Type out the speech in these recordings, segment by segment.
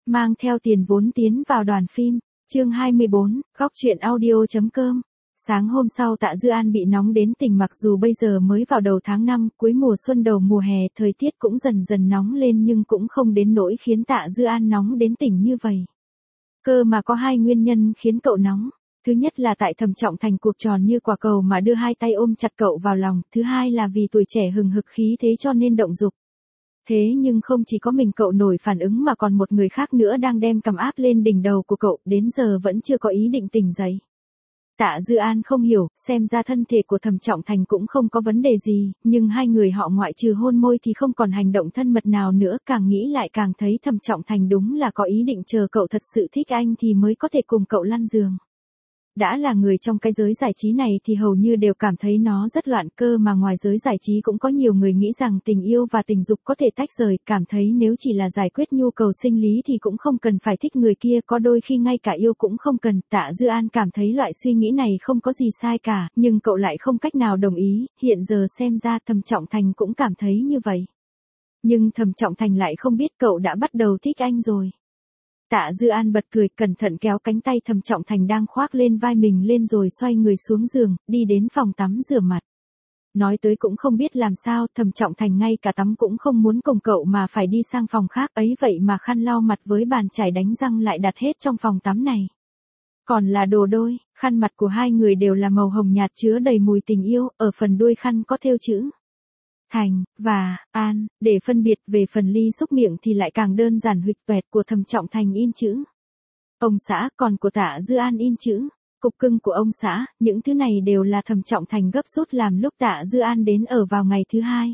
mang theo tiền vốn tiến vào đoàn phim. Chương 24, góc truyện audio.com. Sáng hôm sau Tạ Dư An bị nóng đến tỉnh, mặc dù bây giờ mới vào đầu tháng 5, cuối mùa xuân đầu mùa hè, thời tiết cũng dần dần nóng lên nhưng cũng không đến nỗi khiến Tạ Dư An nóng đến tỉnh như vậy. Cơ mà có hai nguyên nhân khiến cậu nóng. Thứ nhất là tại Thẩm Trọng Thành cuộc tròn như quả cầu mà đưa hai tay ôm chặt cậu vào lòng, thứ hai là vì tuổi trẻ hừng hực khí thế cho nên động dục. Thế nhưng không chỉ có mình cậu nổi phản ứng mà còn một người khác nữa đang đem cầm áp lên đỉnh đầu của cậu, đến giờ vẫn chưa có ý định tỉnh dậy. Tạ Dư An không hiểu, xem ra thân thể của Thẩm Trọng Thành cũng không có vấn đề gì, nhưng hai người họ ngoại trừ hôn môi thì không còn hành động thân mật nào nữa, càng nghĩ lại càng thấy Thẩm Trọng Thành đúng là có ý định chờ cậu thật sự thích anh thì mới có thể cùng cậu lăn giường. Đã là người trong cái giới giải trí này thì hầu như đều cảm thấy nó rất loạn, cơ mà ngoài giới giải trí cũng có nhiều người nghĩ rằng tình yêu và tình dục có thể tách rời, cảm thấy nếu chỉ là giải quyết nhu cầu sinh lý thì cũng không cần phải thích người kia, có đôi khi ngay cả yêu cũng không cần. Tạ Dư An cảm thấy loại suy nghĩ này không có gì sai cả, nhưng cậu lại không cách nào đồng ý, hiện giờ xem ra Thẩm Trọng Thành cũng cảm thấy như vậy. Nhưng Thẩm Trọng Thành lại không biết cậu đã bắt đầu thích anh rồi. Tạ Dư An bật cười, cẩn thận kéo cánh tay Thẩm Trọng Thành đang khoác lên vai mình lên rồi xoay người xuống giường, đi đến phòng tắm rửa mặt. Nói tới cũng không biết làm sao, Thẩm Trọng Thành ngay cả tắm cũng không muốn cùng cậu mà phải đi sang phòng khác, ấy vậy mà khăn lau mặt với bàn chải đánh răng lại đặt hết trong phòng tắm này. Còn là đồ đôi, khăn mặt của hai người đều là màu hồng nhạt chứa đầy mùi tình yêu, ở phần đuôi khăn có thêu chữ Thành và An, để phân biệt. Về phần ly xúc miệng thì lại càng đơn giản, huỵch toẹt của Thẩm Trọng Thành in chữ ông xã, còn của Tạ Dư An in chữ cục cưng của ông xã. Những thứ này đều là Thẩm Trọng Thành gấp rút làm lúc Tạ Dư An đến ở vào ngày thứ hai.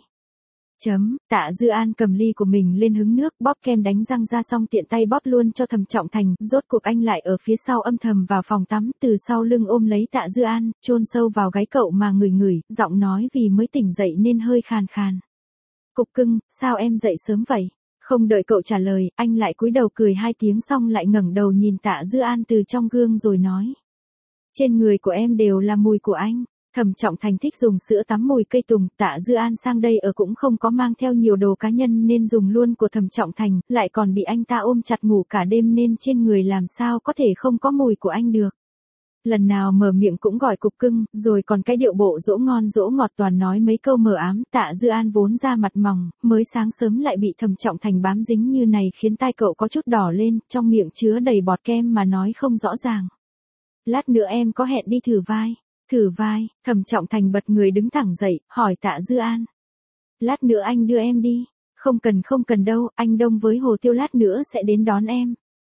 Tạ Dư An cầm ly của mình lên hứng nước, bóp kem đánh răng ra xong tiện tay bóp luôn cho Thẩm Trọng Thành, rốt cuộc anh lại ở phía sau âm thầm vào phòng tắm, từ sau lưng ôm lấy Tạ Dư An, chôn sâu vào gáy cậu mà ngửi ngửi, giọng nói vì mới tỉnh dậy nên hơi khàn khàn. Cục cưng, sao em dậy sớm vậy? Không đợi cậu trả lời, anh lại cúi đầu cười hai tiếng xong lại ngẩng đầu nhìn Tạ Dư An từ trong gương rồi nói. Trên người của em đều là mùi của anh. Thẩm Trọng Thành thích dùng sữa tắm mùi cây tùng, Tạ Dư An sang đây ở cũng không có mang theo nhiều đồ cá nhân nên dùng luôn của Thẩm Trọng Thành, lại còn bị anh ta ôm chặt ngủ cả đêm nên trên người làm sao có thể không có mùi của anh được. Lần nào mở miệng cũng gọi cục cưng, rồi còn cái điệu bộ dỗ ngon dỗ ngọt toàn nói mấy câu mờ ám. Tạ Dư An vốn da mặt mỏng, mới sáng sớm lại bị Thẩm Trọng Thành bám dính như này khiến tai cậu có chút đỏ lên, trong miệng chứa đầy bọt kem mà nói không rõ ràng. Lát nữa em có hẹn đi thử vai. Thử vai? Thẩm Trọng Thành bật người đứng thẳng dậy, hỏi Tạ Dư An. Lát nữa anh đưa em đi. Không cần đâu, anh Đông với Hồ Tiêu lát nữa sẽ đến đón em.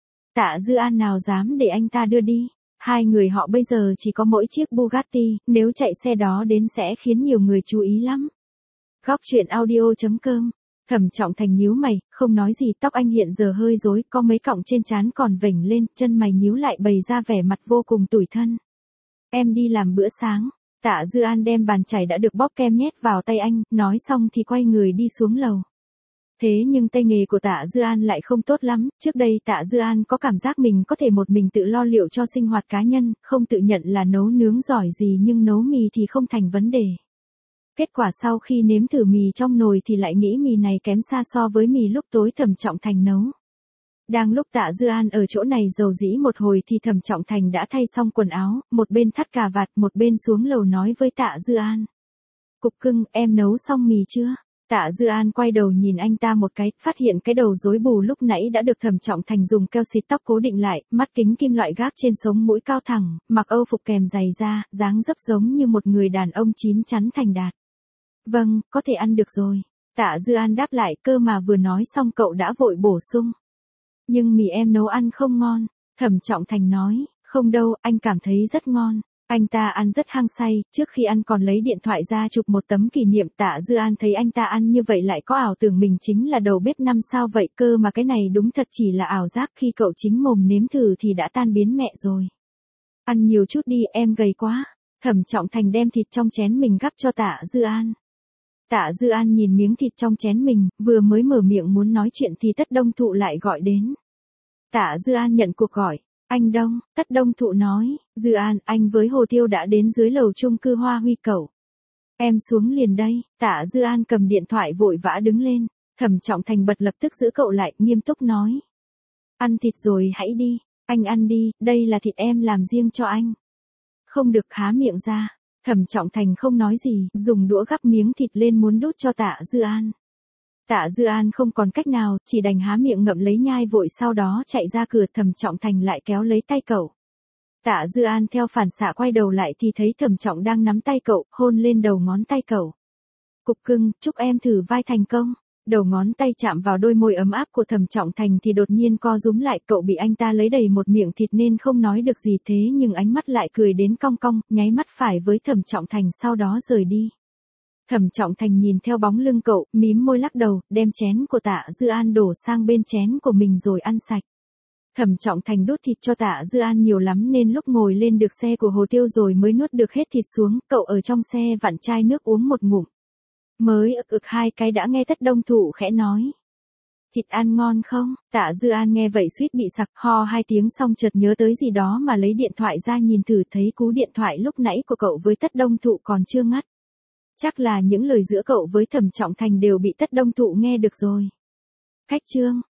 Tạ Dư An nào dám để anh ta đưa đi. Hai người họ bây giờ chỉ có mỗi chiếc Bugatti, nếu chạy xe đó đến sẽ khiến nhiều người chú ý lắm. Góc truyện audio.com. Thẩm Trọng Thành nhíu mày, không nói gì, tóc anh hiện giờ hơi rối, có mấy cọng trên trán còn vểnh lên, chân mày nhíu lại bày ra vẻ mặt vô cùng tủi thân. Em đi làm bữa sáng. Tạ Dư An đem bàn chải đã được bóp kem nhét vào tay anh, nói xong thì quay người đi xuống lầu. Thế nhưng tay nghề của Tạ Dư An lại không tốt lắm, trước đây Tạ Dư An có cảm giác mình có thể một mình tự lo liệu cho sinh hoạt cá nhân, không tự nhận là nấu nướng giỏi gì nhưng nấu mì thì không thành vấn đề. Kết quả sau khi nếm thử mì trong nồi thì lại nghĩ mì này kém xa so với mì lúc tối Thẩm Trọng Thành nấu. Đang lúc Tạ Dư An ở chỗ này dầu dĩ một hồi thì Thẩm Trọng Thành đã thay xong quần áo, một bên thắt cà vạt một bên xuống lầu nói với Tạ Dư An. Cục cưng, em nấu xong mì chưa? Tạ Dư An quay đầu nhìn anh ta một cái, phát hiện cái đầu rối bù lúc nãy đã được Thẩm Trọng Thành dùng keo xịt tóc cố định lại, mắt kính kim loại gác trên sống mũi cao thẳng, mặc âu phục kèm giày da, dáng dấp giống như một người đàn ông chín chắn thành đạt. Vâng, có thể ăn được rồi. Tạ Dư An đáp lại, cơ mà vừa nói xong cậu đã vội bổ sung. Nhưng mì em nấu ăn không ngon. Thẩm Trọng Thành nói, không đâu, anh cảm thấy rất ngon. Anh ta ăn rất hăng say, trước khi ăn còn lấy điện thoại ra chụp một tấm kỷ niệm. Tạ Dư An thấy anh ta ăn như vậy lại có ảo tưởng mình chính là đầu bếp 5 sao vậy, cơ mà cái này đúng thật chỉ là ảo giác, khi cậu chính mồm nếm thử thì đã tan biến mẹ rồi. Ăn nhiều chút đi, em gầy quá. Thẩm Trọng Thành đem thịt trong chén mình gắp cho Tạ Dư An. Tạ Dư An nhìn miếng thịt trong chén mình, vừa mới mở miệng muốn nói chuyện thì Tất Đông Thụ lại gọi đến. Tạ Dư An nhận cuộc gọi. Anh Đông, Tất Đông Thụ nói, Dư An, anh với Hồ Tiêu đã đến dưới lầu chung cư Hoa Huy cậu. Em xuống liền đây. Tạ Dư An cầm điện thoại vội vã đứng lên. Thẩm Trọng Thành bật lập tức giữ cậu lại, nghiêm túc nói. Ăn thịt rồi hãy đi, anh ăn đi, đây là thịt em làm riêng cho anh. Không được, há miệng ra. Thẩm Trọng Thành không nói gì, dùng đũa gắp miếng thịt lên muốn đút cho Tạ Dư An. Tạ Dư An không còn cách nào, chỉ đành há miệng ngậm lấy nhai vội, sau đó chạy ra cửa. Thẩm Trọng Thành lại kéo lấy tay cậu. Tạ Dư An theo phản xạ quay đầu lại thì thấy Thẩm Trọng đang nắm tay cậu, hôn lên đầu ngón tay cậu. Cục cưng, chúc em thử vai thành công. Đầu ngón tay chạm vào đôi môi ấm áp của Thẩm Trọng Thành thì đột nhiên co rúm lại, cậu bị anh ta lấy đầy một miệng thịt nên không nói được gì, thế nhưng ánh mắt lại cười đến cong cong, nháy mắt phải với Thẩm Trọng Thành sau đó rời đi. Thẩm Trọng Thành nhìn theo bóng lưng cậu, mím môi lắc đầu, đem chén của Tạ Dư An đổ sang bên chén của mình rồi ăn sạch. Thẩm Trọng Thành đút thịt cho Tạ Dư An nhiều lắm nên lúc ngồi lên được xe của Hồ Tiêu rồi mới nuốt được hết thịt xuống, cậu ở trong xe vặn chai nước uống một ngụm. Mới ực hai cái đã nghe Tất Đông Thụ khẽ nói. Thịt ăn ngon không? Tạ Dư An nghe vậy suýt bị sặc, ho hai tiếng xong chợt nhớ tới gì đó mà lấy điện thoại ra nhìn thử, thấy cú điện thoại lúc nãy của cậu với Tất Đông Thụ còn chưa ngắt. Chắc là những lời giữa cậu với Thẩm Trọng Thành đều bị Tất Đông Thụ nghe được rồi. Cách chương